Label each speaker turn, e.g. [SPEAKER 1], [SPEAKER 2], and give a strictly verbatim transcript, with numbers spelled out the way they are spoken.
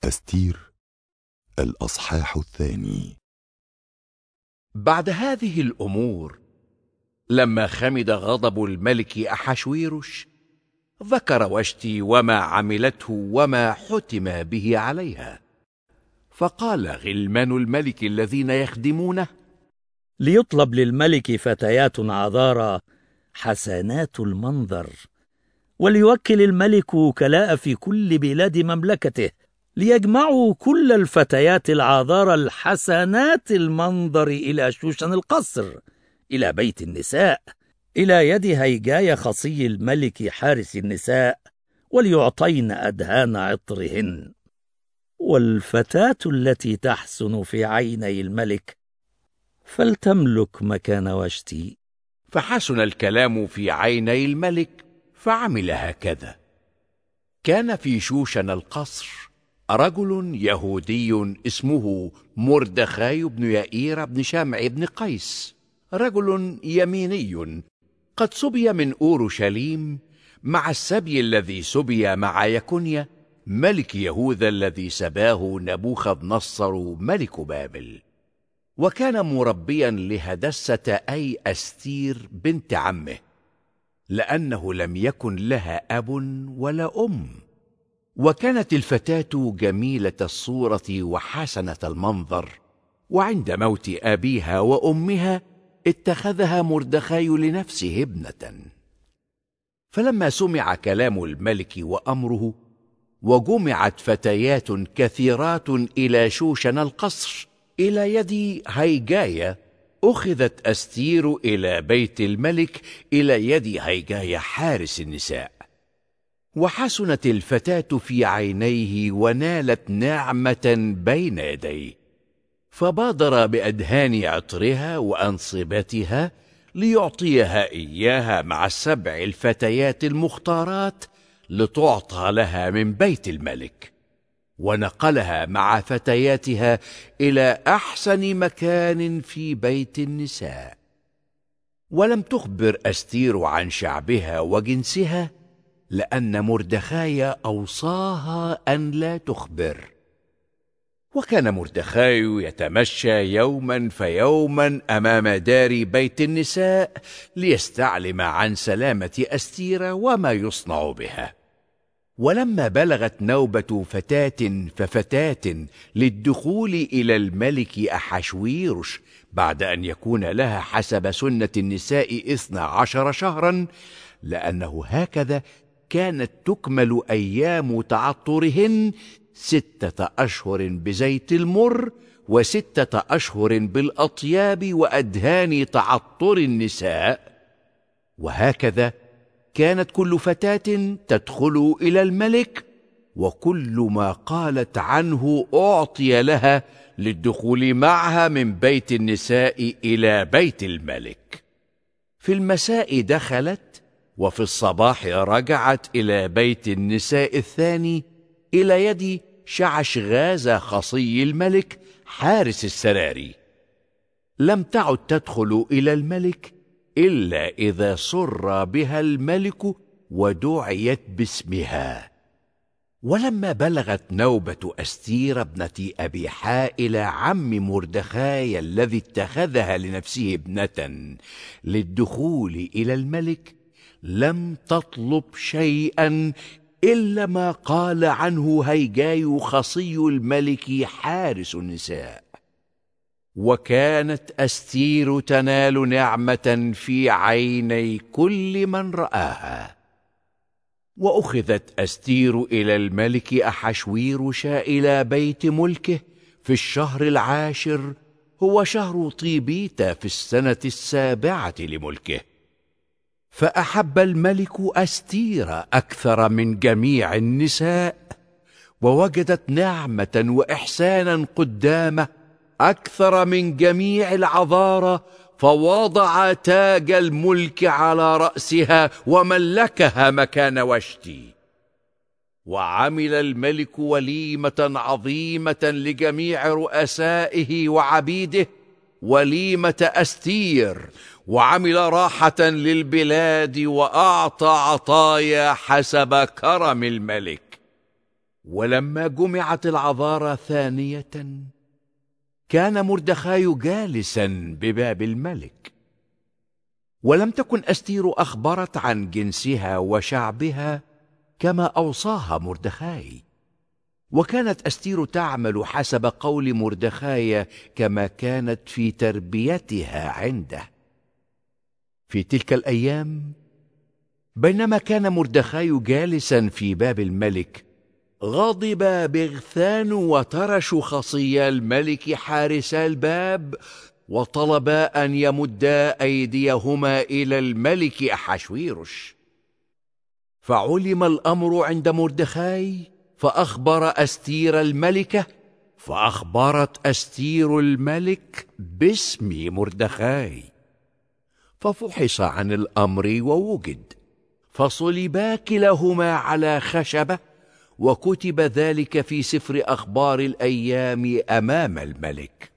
[SPEAKER 1] أستير الأصحاح الثاني.
[SPEAKER 2] بعد هذه الأمور، لما خمد غضب الملك أحشويروش، ذكر واشتي وما عملته وما حتم به عليها. فقال غلمان الملك الذين يخدمونه:
[SPEAKER 3] ليطلب للملك فتيات عذارى حسنات المنظر، وليوكل الملك وكلاء في كل بلاد مملكته، ليجمعوا كل الفتيات العذارى الحسنات المنظر إلى شوشن القصر، إلى بيت النساء، إلى يد هيجاي خصي الملك حارس النساء، وليعطين أدهان عطرهن. والفتاة التي تحسن في عيني الملك فلتملك مكان واشتي.
[SPEAKER 2] فحسن الكلام في عيني الملك، فعمل هكذا. كان في شوشن القصر رجل يهودي اسمه مردخاي بن يائير بن شمع بن قيس، رجل يميني قد سبي من أورشليم مع السبي الذي سبي مع يكونيا ملك يهوذا الذي سباه نبوخذ نصر ملك بابل. وكان مربيا لهدسة أي أستير بنت عمه، لأنه لم يكن لها أب ولا أم. وكانت الفتاة جميلة الصورة وحسنة المنظر، وعند موت أبيها وأمها اتخذها مردخاي لنفسه ابنة. فلما سمع كلام الملك وأمره، وجمعت فتيات كثيرات إلى شوشن القصر إلى يد هيجاي، أخذت أستير إلى بيت الملك إلى يد هيجاي حارس النساء. وحسنت الفتاة في عينيه ونالت نعمة بين يديه، فبادر بأدهان عطرها وأنصبتها ليعطيها إياها مع السبع الفتيات المختارات لتعطى لها من بيت الملك. ونقلها مع فتياتها إلى أحسن مكان في بيت النساء. ولم تخبر أستير عن شعبها وجنسها، لأن مردخاي أوصاها أن لا تخبر. وكان مردخاي يتمشى يوما فيوما أمام دار بيت النساء ليستعلم عن سلامة أستير وما يصنع بها. ولما بلغت نوبة فتاة ففتاة للدخول إلى الملك أحشويروش بعد أن يكون لها حسب سنة النساء إثنى عشر شهرا، لأنه هكذا كانت تكمل أيام تعطرهن، ستة أشهر بزيت المر، وستة أشهر بالأطياب وأدهان تعطر النساء. وهكذا كانت كل فتاة تدخل إلى الملك، وكل ما قالت عنه أعطي لها للدخول معها من بيت النساء إلى بيت الملك. في المساء دخلت، وفي الصباح رجعت إلى بيت النساء الثاني إلى يد شعشغاز خصي الملك حارس السراري. لم تعد تدخل إلى الملك إلا إذا سر بها الملك ودعيت باسمها. ولما بلغت نوبة أستير ابنة أبي حائل عم مردخاي الذي اتخذها لنفسه ابنة للدخول إلى الملك، لم تطلب شيئا إلا ما قال عنه هيجاي خصي الملك حارس النساء. وكانت أستير تنال نعمة في عيني كل من رآها. وأخذت أستير إلى الملك أحشويروش إلى بيت ملكه في الشهر العاشر، هو شهر طيبيت في السنة السابعة لملكه. فأحب الملك أستير أكثر من جميع النساء، ووجدت نعمة وإحسانا قدامه أكثر من جميع العذارى، فوضع تاج الملك على رأسها وملكها مكان واشتي. وعمل الملك وليمة عظيمة لجميع رؤسائه وعبيده، وليمة أستير، وعمل راحة للبلاد، وأعطى عطايا حسب كرم الملك. ولما جمعت العذارى ثانية كان مردخاي جالسا بباب الملك، ولم تكن أستير أخبرت عن جنسها وشعبها كما أوصاها مردخاي، وكانت أستير تعمل حسب قول مردخاي كما كانت في تربيتها عنده. في تلك الأيام بينما كان مردخاي جالسا في باب الملك، غضب بغثان وترش خصي الملك حارسا الباب، وطلبا أن يمدا أيديهما إلى الملك أحشويرش. فعلم الأمر عند مردخاي، فأخبر أستير الملكة، فأخبرت أستير الملك باسم مردخاي، ففحص عن الأمر ووجد، فصلبا كلاهما على خشبة، وكتب ذلك في سفر أخبار الأيام أمام الملك.